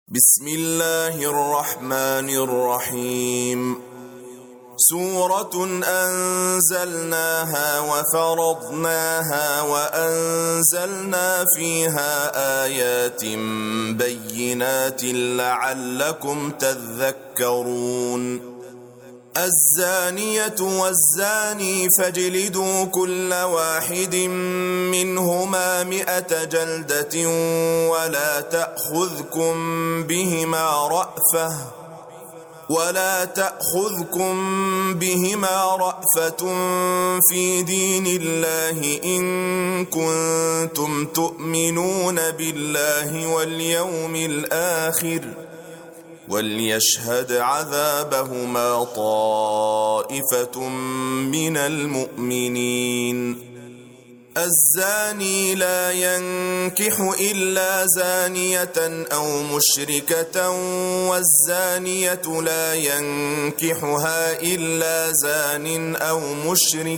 بسم الله الرحمن الرحيم. سورة أنزلناها وفرضناها وأنزلنا فيها آيات بينات لعلكم تذكرون. الزانية والزاني فاجلدوا كل واحد منهما 100 جلدة ولا تأخذكم بهما رأفة في دين الله إن كنتم تؤمنون بالله واليوم الآخر، وليشهد عذابهما طائفة من المؤمنين. الزاني لا ينكح إلا زانية أو مشركة، والزانية لا ينكحها إلا زان أو مشرك،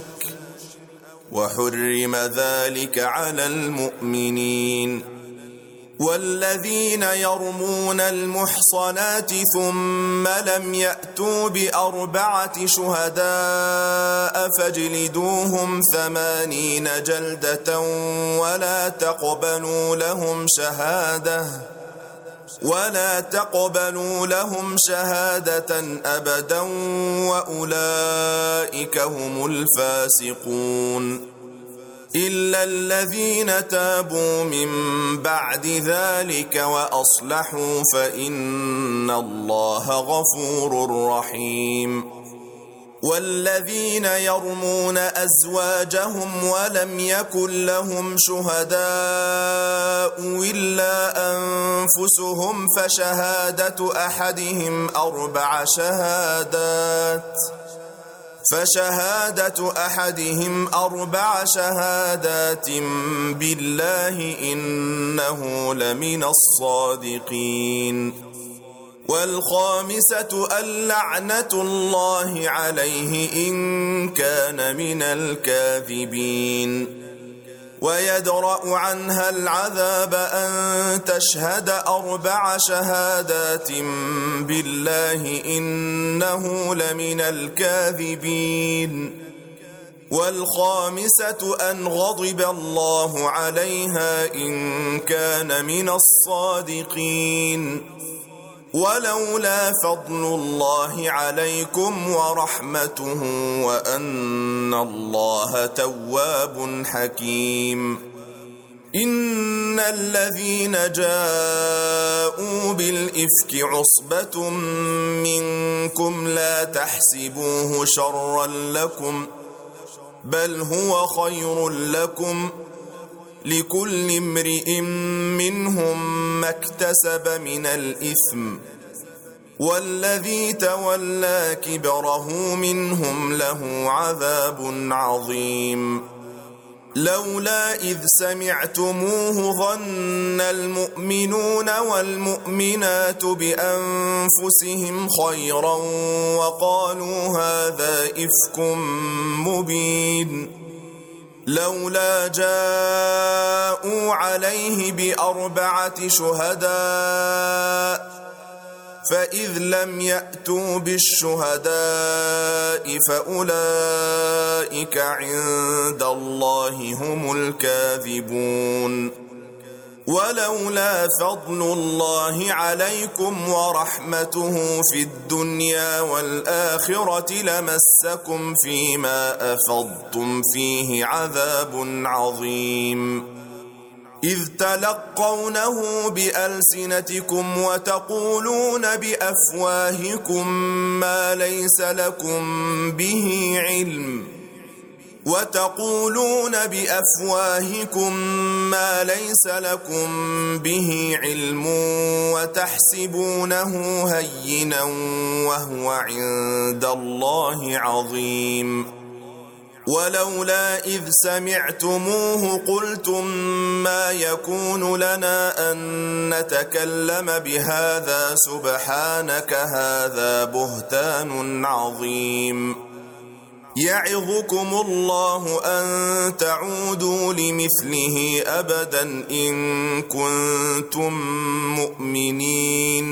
وحرم ذلك على المؤمنين. والذين يرمون المحصنات ثم لم يأتوا ب4 شهداء فاجلدوهم 80 جلدة ولا تقبلوا لهم شهادة أبدا، وأولئك هم الفاسقون. إلا الذين تابوا من بعد ذلك وأصلحوا فإن الله غفور رحيم. والذين يرمون أزواجهم ولم يكن لهم شهداء إلا أنفسهم فشهادة أحدهم 4 شهادات بالله إنه لمن الصادقين. والخامسة اللعنة الله عليه إن كان من الكاذبين. ويدرأ عنها العذاب أن تشهد 4 شهادات بالله إنه لمن الكاذبين. والخامسة أن غضب الله عليها إن كان من الصادقين. ولولا فضل الله عليكم ورحمته وأن الله تواب حكيم. إن الذين جاءوا بالإفك عصبة منكم لا تحسبوه شرا لكم، بل هو خير لكم، لكل امرئ منهم ما اكتسب من الإثم، والذي تولى كبره منهم له عذاب عظيم. لولا إذ سمعتموه ظن المؤمنون والمؤمنات بأنفسهم خيرا وقالوا هذا إفك مبين. لولا جاءوا عليه ب4 شهداء فإذ لم يأتوا بالشهداء فأولئك عند الله هم الكاذبون. ولولا فضل الله عليكم ورحمته في الدنيا والآخرة لمسكم فيما أفضتم فيه عذاب عظيم. إذ تلقونه بألسنتكم وتقولون بأفواهكم ما ليس لكم به علم وتحسبونه هينا وهو عند الله عظيم. ولولا إذ سمعتموه قلتم ما يكون لنا أن نتكلم بهذا سبحانك هذا بهتان عظيم. يعظكم الله أن تعودوا لمثله أبدا إن كنتم مؤمنين.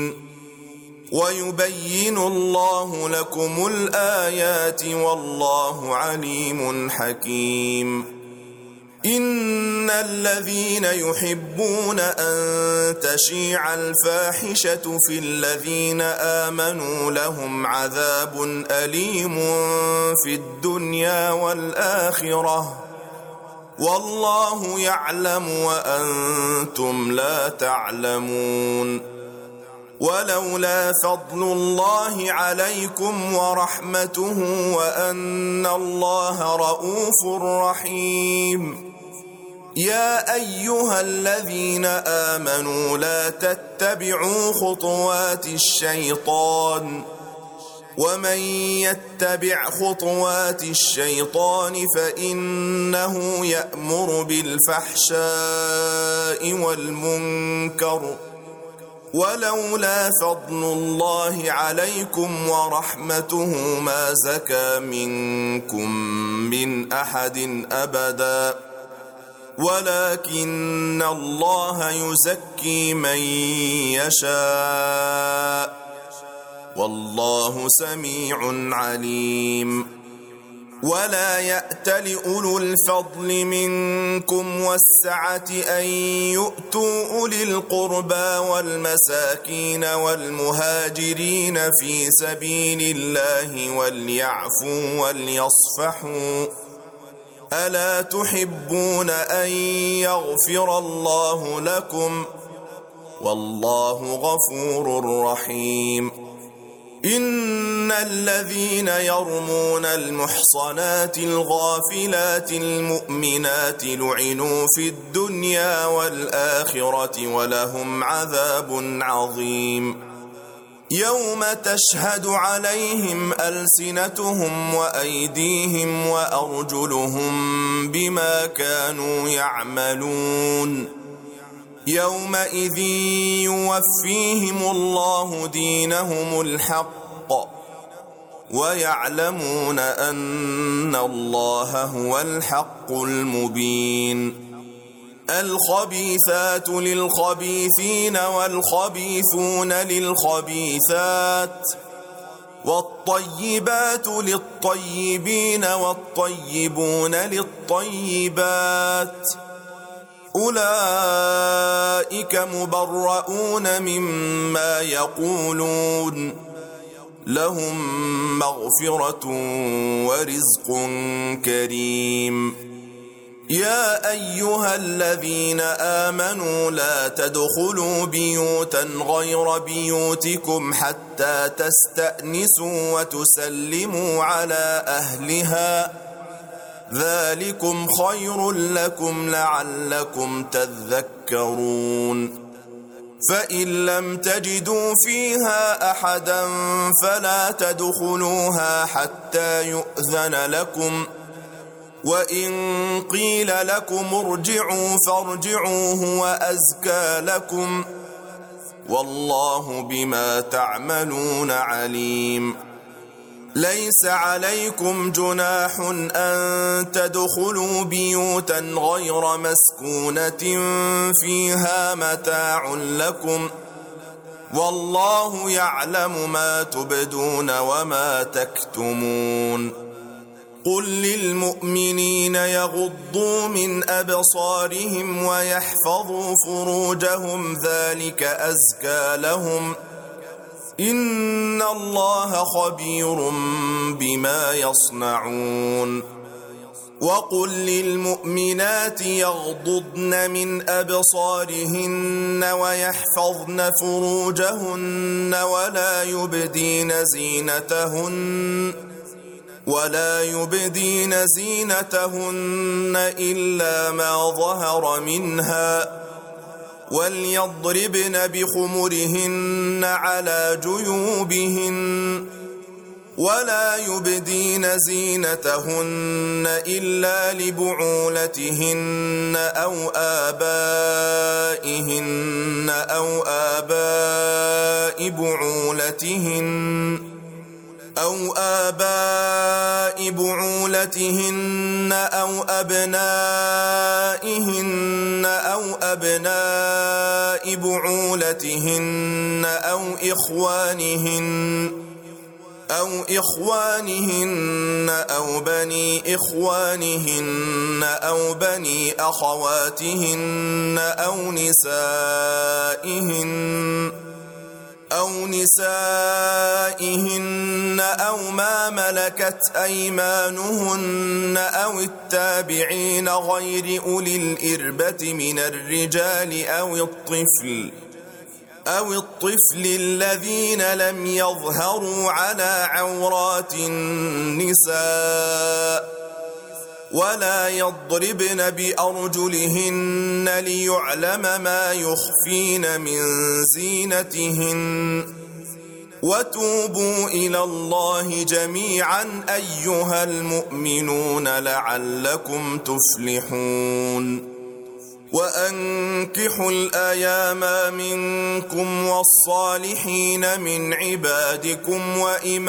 ويبين الله لكم الآيات والله عليم حكيم. إن الذين يحبون أن تشيع الفاحشة في الذين آمنوا لهم عذاب أليم في الدنيا والآخرة والله يعلم وأنتم لا تعلمون. ولولا فضل الله عليكم ورحمته وأن الله رؤوف رحيم. يا أيها الذين آمنوا لا تتبعوا خطوات الشيطان ومن يتبع خطوات الشيطان فإنه يأمر بالفحشاء والمنكر ولولا فضل الله عليكم ورحمته ما زكى منكم من أحد أبدا ولكن الله يزكي من يشاء والله سميع عليم. ولا يأتل أولو الفضل منكم والسعة أن يؤتوا أولي القربى والمساكين والمهاجرين في سبيل الله وليعفوا وليصفحوا ألا تحبون أن يغفر الله لكم والله غفور رحيم. إن الذين يرمون المحصنات الغافلات المؤمنات لعنوا في الدنيا والآخرة ولهم عذاب عظيم. يوم تشهد عليهم ألسنتهم وأيديهم وأرجلهم بما كانوا يعملون يومئذ يوفيهم الله دينهم الحق ويعلمون أن الله هو الحق المبين. الخبيثات للخبيثين والخبيثون للخبيثات والطيبات للطيبين والطيبون للطيبات أولئك مبرؤون مما يقولون لهم مغفرة ورزق كريم. يا أيها الذين آمنوا لا تدخلوا بيوتا غير بيوتكم حتى تستأنسوا وتسلموا على أهلها ذلكم خير لكم لعلكم تذكرون. فإن لم تجدوا فيها أحدا فلا تدخلوها حتى يؤذن لكم وإن قيل لكم ارجعوا فارجعوا هو أزكى لكم والله بما تعملون عليم. ليس عليكم جناح أن تدخلوا بيوتا غير مسكونة فيها متاع لكم والله يعلم ما تبدون وما تكتمون. قل للمؤمنين يغضوا من أبصارهم ويحفظوا فروجهم ذلك أزكى لهم إن الله خبير بما يصنعون. وقل للمؤمنات يغضضن من أبصارهن ويحفظن فروجهن ولا يبدين زينتهن إلا ما ظهر منها وليضربن بخمرهن على جيوبهن ولا يبدين زينتهن إلا لبعولتهن أو آباء بعولتهن أو أبنائهن أو أبناء بعولتهن أو بني إخوانهن أو بني أخواتهن أو نسائهن أو ما ملكت أيمانهن أو التابعين غير أولي الإربة من الرجال أو الطفل الذين لم يظهروا على عورات النساء ولا يضربن بأرجلهن ليعلم ما يخفين من زينتهن وتوبوا إلى الله جميعا أيها المؤمنون لعلكم تفلحون وأنكحوا الأيام منكم والصالحين من عبادكم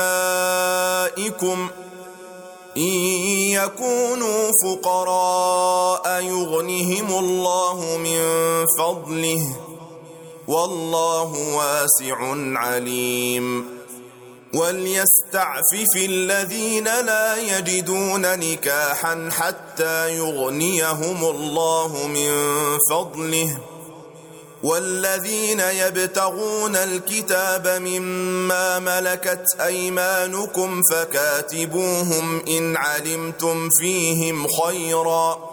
وإمائكم إن يكونوا فقراء يغنهم الله من فضله والله واسع عليم وليستعفف الذين لا يجدون نكاحا حتى يغنيهم الله من فضله والذين يبتغون الكتاب مما ملكت أيمانكم فكاتبوهم إن علمتم فيهم خيرا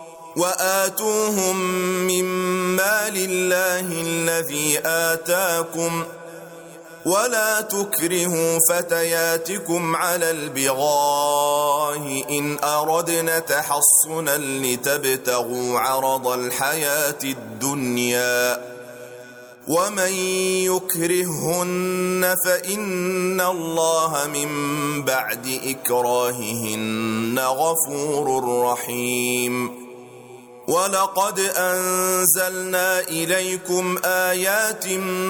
وآتوهم من مال الله الذي آتاكم ولا تكرهوا فتياتكم على البغاء إن أردنا تحصنا لتبتغوا عرض الحياة الدنيا ومن يكرههن فإن الله من بعد إكراههن غفور رحيم ولقد أنزلنا إليكم آيات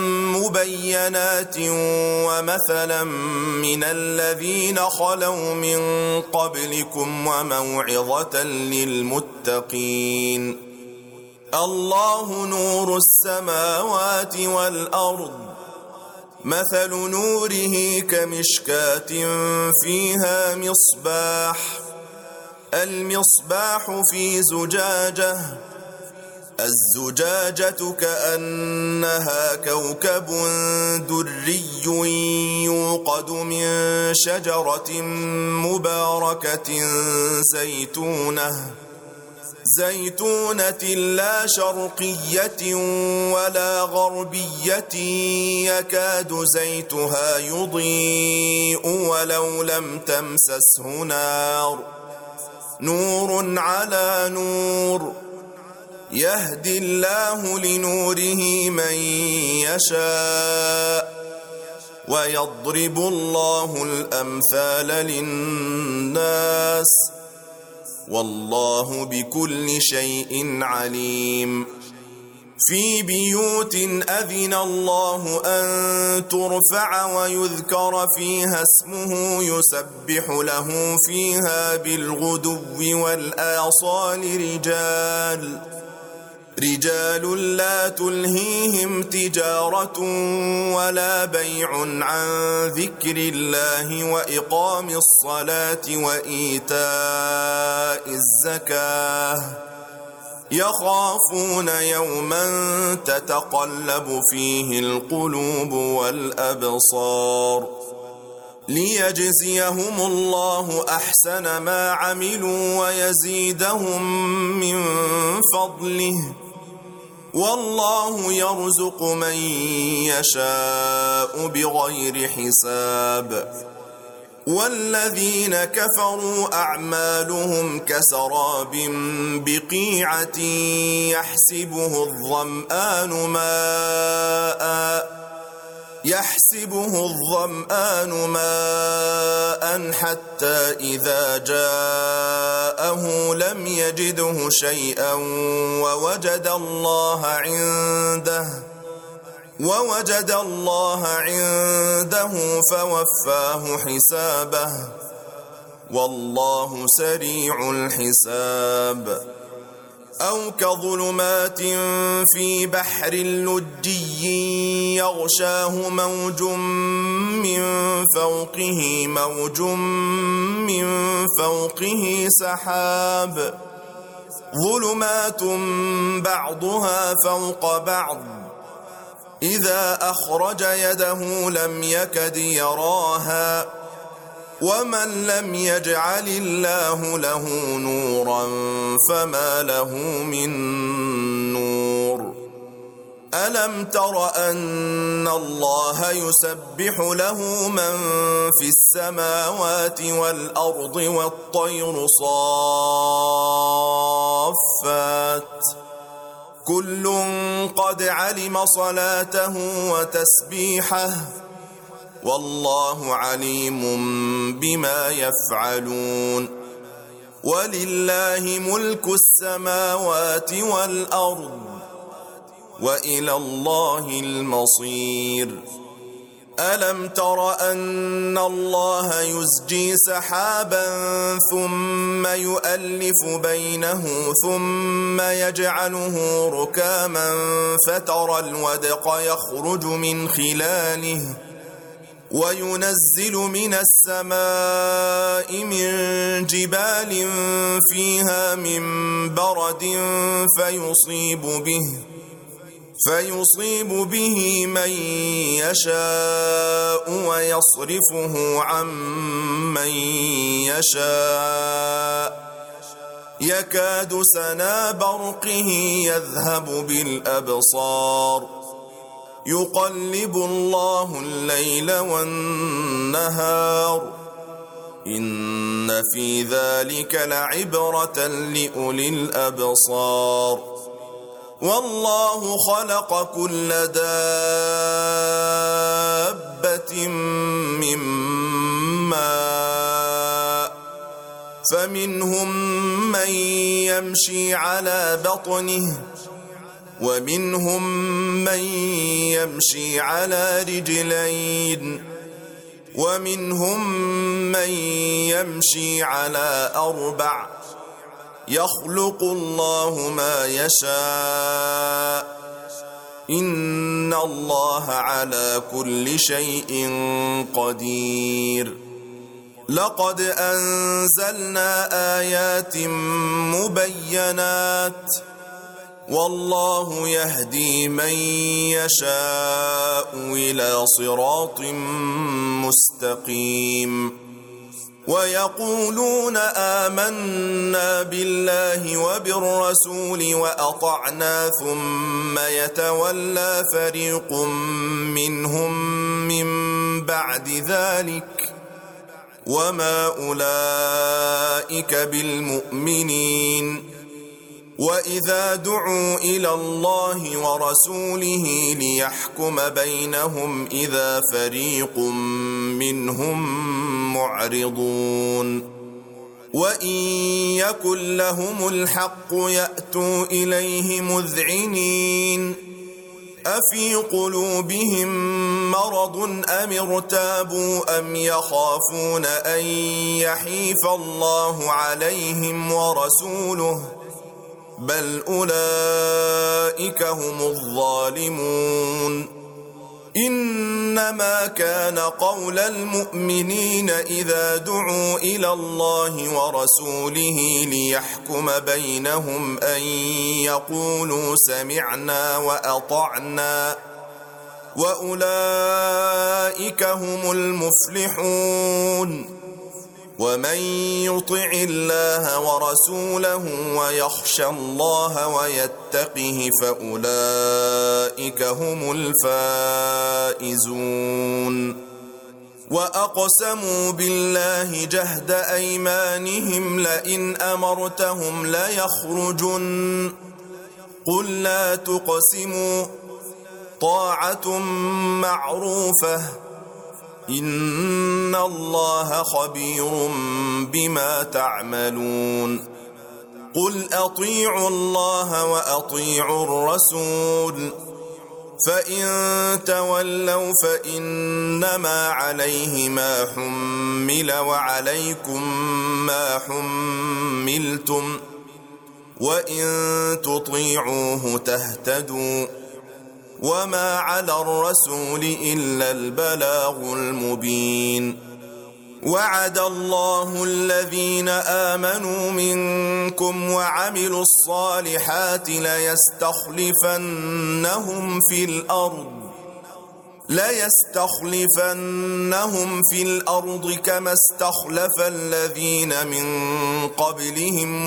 مبينات ومثلا من الذين خلوا من قبلكم وموعظة للمتقين الله نور السماوات والأرض مثل نوره كمشكاة فيها مصباح المصباح في زجاجة الزجاجة كأنها كوكب دري يوقد من شجرة مباركة زيتونة لا شرقية ولا غربية يكاد زيتها يضيء ولو لم تمسسه نور على نور يهدي الله لنوره من يشاء ويضرب الله الأمثال للناس والله بكل شيء عليم في بيوت أذن الله أن ترفع ويذكر فيها اسمه يسبح له فيها بالغدو والآصال رجال لا تلهيهم تجارة ولا بيع عن ذكر الله وإقام الصلاة وإيتاء الزكاة يخافون يوما تتقلب فيه القلوب والأبصار ليجزيهم الله أحسن ما عملوا ويزيدهم من فضله والله يرزق من يشاء بغير حساب والذين كفروا أعمالهم كسراب بقيعة يحسبه الظمآن ماء حتى إذا جاءه لم يجده شيئا ووجد الله عنده فوفاه حسابه والله سريع الحساب. أو كظلمات في بحر لجي يغشاه موج من فوقه موج من فوقه سحاب ظلمات بعضها فوق بعض إذا أخرج يده لم يكد يراها ومن لم يجعل الله له نورا فما له من نور. ألم تر أن الله يسبح له من في السماوات والأرض والطير صافات كل قد علم صلاته وتسبيحه والله عليم بما يفعلون. ولله ملك السماوات والأرض وإلى الله المصير. ألم تر أن الله يزجي سحابا ثم يؤلف بينه ثم يجعله ركاما فترى الودق يخرج من خلاله وينزل من السماء من جبال فيها من برد فيصيب به من يشاء ويصرفه عن من يشاء يكاد سنا برقه يذهب بالأبصار يقلب الله الليل والنهار إن في ذلك لعبرة لأولي الأبصار. والله خلق كل دابة من ماء فمنهم من يمشي على بطنه ومنهم من يمشي على رجلين ومنهم من يمشي على أربع يخلق الله ما يشاء إن الله على كل شيء قدير. لقد أنزلنا آيات مبينات والله يهدي من يشاء إلى صراط مستقيم. ويقولون آمنا بالله وبالرسول وأطعنا ثم يتولى فريق منهم من بعد ذلك وما أولئك بالمؤمنين. وإذا دعوا إلى الله ورسوله ليحكم بينهم إذا فريق منهم معرضون. وإن يكن لهم الحق يأتوا إليه مذعنين أفي قلوبهم مرض أم ارتابوا أم يخافون أن يحيف الله عليهم ورسوله بل أولئك هم الظالمون. إنما كان قول المؤمنين إذا دعوا إلى الله ورسوله ليحكم بينهم أن يقولوا سمعنا وأطعنا وأولئك هم المفلحون. ومن يطع الله ورسوله ويخشى الله ويتقه فأولئك هم الفائزون. وأقسموا بالله جهد أيمانهم لئن أمرتهم ليخرجن قل لا تقسموا طاعة معروفة إن الله خبير بما تعملون. قل أطيعوا الله وأطيعوا الرسول فإن تولوا فإنما عليه ما حمل وعليكم ما حملتم وإن تطيعوه تهتدوا وما على الرسول إلا البلاغ المبين. وعد الله الذين آمنوا منكم وعملوا الصالحات ليستخلفنهم في الأرض كما استخلف الذين من قبلهم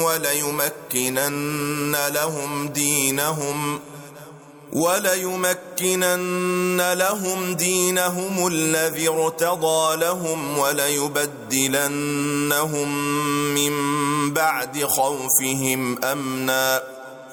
وليمكنن لهم دينهم الذي ارتضى لهم وليبدلنهم من بعد خوفهم أمنا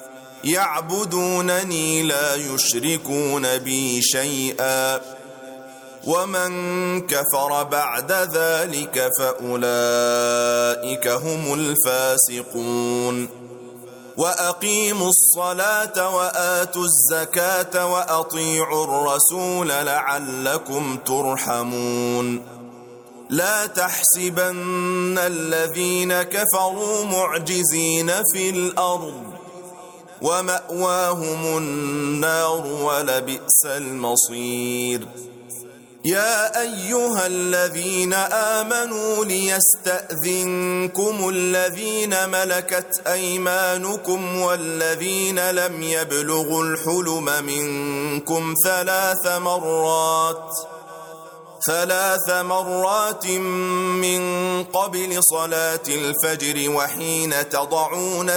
يعبدونني لا يشركون بي شيئا ومن كفر بعد ذلك فأولئك هم الفاسقون. وأقيموا الصلاة وآتوا الزكاة وأطيعوا الرسول لعلكم ترحمون. لا تحسبن الذين كفروا معجزين في الأرض ومأواهم النار ولبئس المصير. يا أيها الذين آمنوا ليستأذنكم الذين ملكت أيمانكم والذين لم يبلغوا الحلم منكم ثلاث مرات من قبل صلاة الفجر وحين تضعون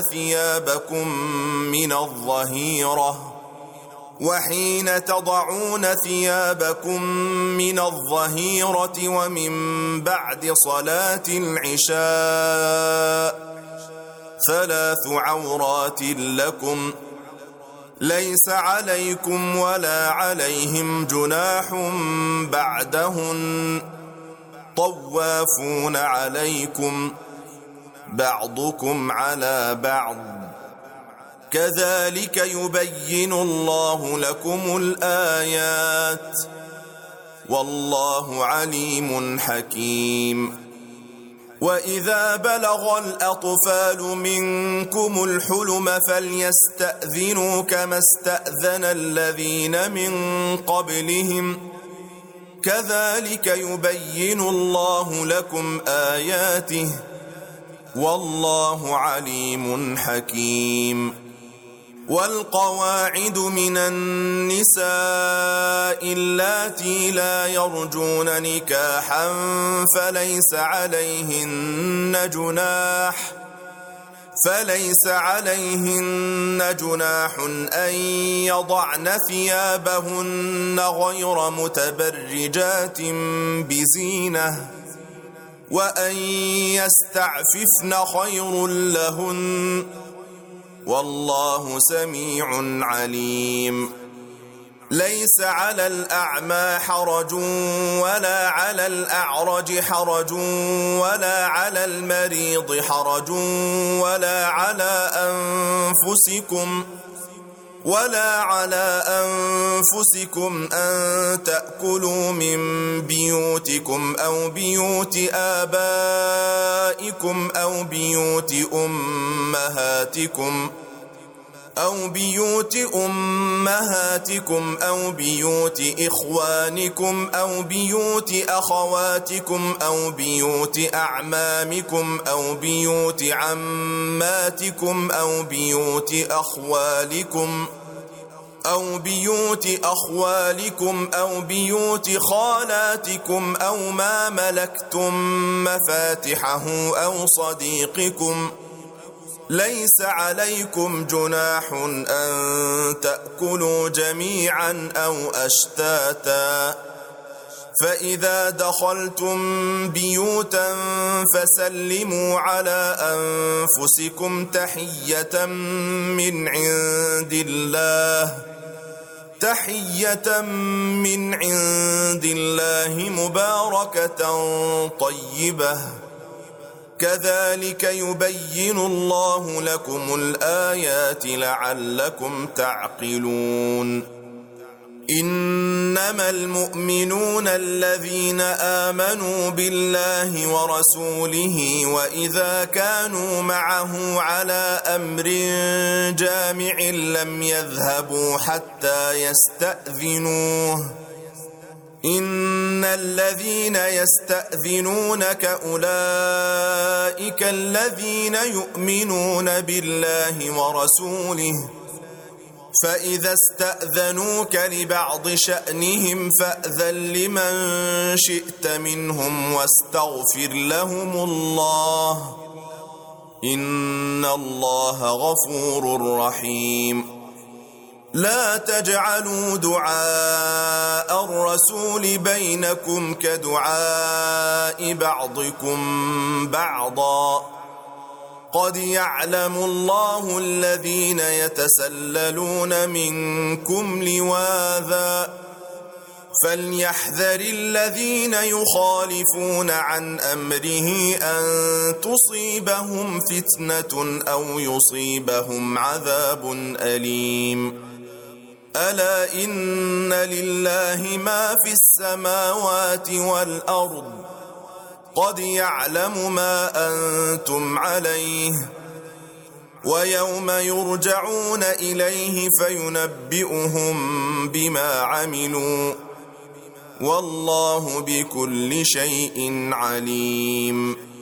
ثيابكم من الظهيرة ومن بعد صلاة العشاء 3 عورات لكم ليس عليكم ولا عليهم جناح بعدهن طوافون عليكم بعضكم على بعض كذلك يبين الله لكم الآيات والله عليم حكيم. وإذا بلغ الأطفال منكم الحلم فليستأذنوا كما استأذن الذين من قبلهم كذلك يبين الله لكم آياته والله عليم حكيم. والقواعد من النساء اللاتي لا يرجون نكاحا فليس عليهن جناح أن يضعن ثيابهن غير متبرجات بزينة وأن يستعففن خير لهن والله سميع عليم. ليس على الأعمى حرج ولا على الأعرج حرج ولا على المريض حرج ولا على أنفسكم أن تأكلوا من بيوتكم أو بيوت آبائكم أو بيوت أمهاتكم أو بيوت إخوانكم أو بيوت أخواتكم أو بيوت أعمامكم أو بيوت عماتكم أو بيوت أخوالكم أو بيوت خالاتكم أو ما ملكتم مفاتحه أو صديقكم ليس عليكم جناح أن تأكلوا جميعا أو أشتاتا فإذا دخلتم بيوتا فسلموا على أنفسكم تحية من عند الله مباركة طيبة كذلك يبين الله لكم الآيات لعلكم تعقلون. إنما المؤمنون الذين آمنوا بالله ورسوله وإذا كانوا معه على أمر جامع لم يذهبوا حتى يستأذنوه إن الذين يستأذنونك أولئك الذين يؤمنون بالله ورسوله فإذا استأذنوك لبعض شأنهم فأذن لمن شئت منهم واستغفر لهم الله إن الله غفور رحيم لا تجعلوا دعاء الرسول بينكم كدعاء بعضكم بعضا قد يعلم الله الذين يتسللون منكم لواذا فليحذر الذين يخالفون عن أمره أن تصيبهم فتنة أو يصيبهم عذاب أليم ألا إن لله ما في السماوات والأرض قد يعلم ما أنتم عليه ويوم يرجعون إليه فينبئهم بما عملوا والله بكل شيء عليم